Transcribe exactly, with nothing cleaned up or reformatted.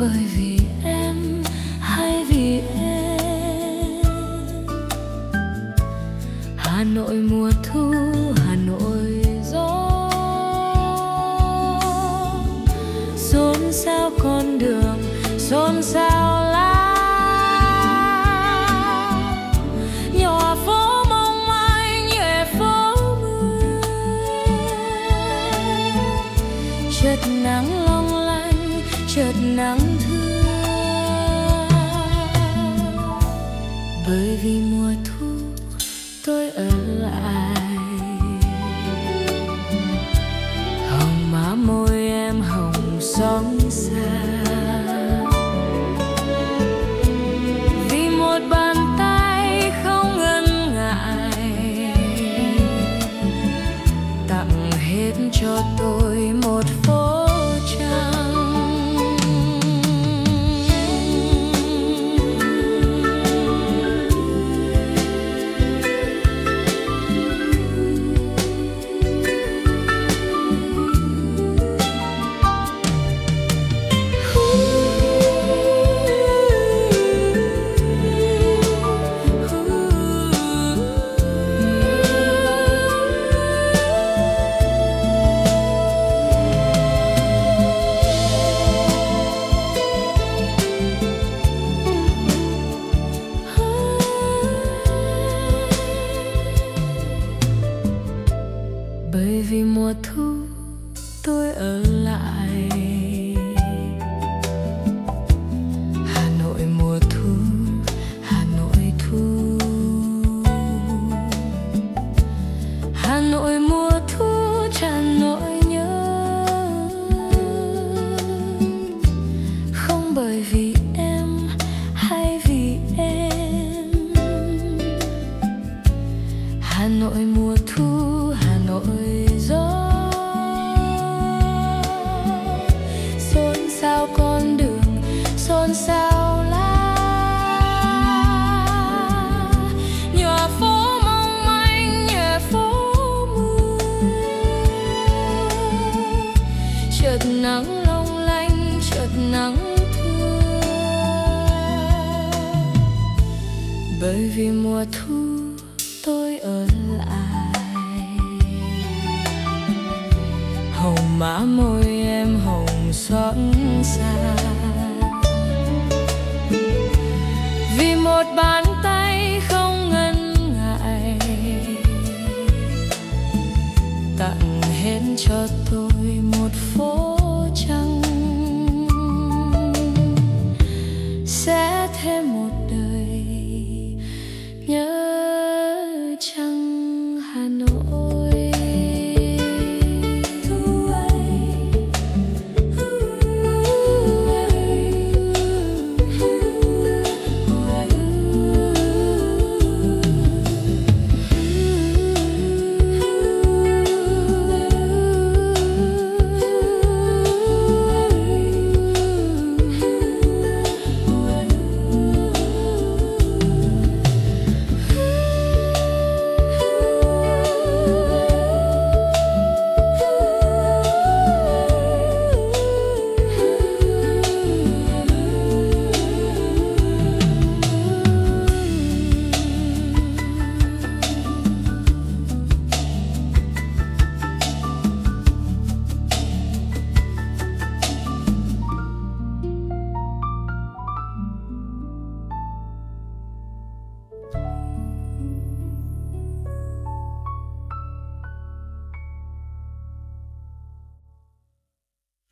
bởi vì em hay vì em. Hà Nội mùa thu, Hà Nội gió xôn xao con đường, xôn xao lá nhỏ phố mong manh nhẹ phố mưa. Chợt nắng long lanh, chợt nắng thưa, bởi vì mùa thu tôi ở lại. Hồng má môi em hồng xót xa, vì một bàn tay không ngần ngại tặng hết cho tôi một phố trăng. Bởi vì mùa thu tôi ở lại. Hà Nội mùa thu, Hà Nội thu, Hà Nội mùa thu tràn nỗi nhớ. Không bởi vì em hay vì em. Hà Nội mùa thu, Hà Nội gió xôn xao con đường, xôn xao lá nhòa phố mong manh nhẹ phố mưa. Chợt nắng long lanh, chợt nắng thưa, bởi vì mùa thu tôi ở lại. Hồng má môi em hồng xót xa,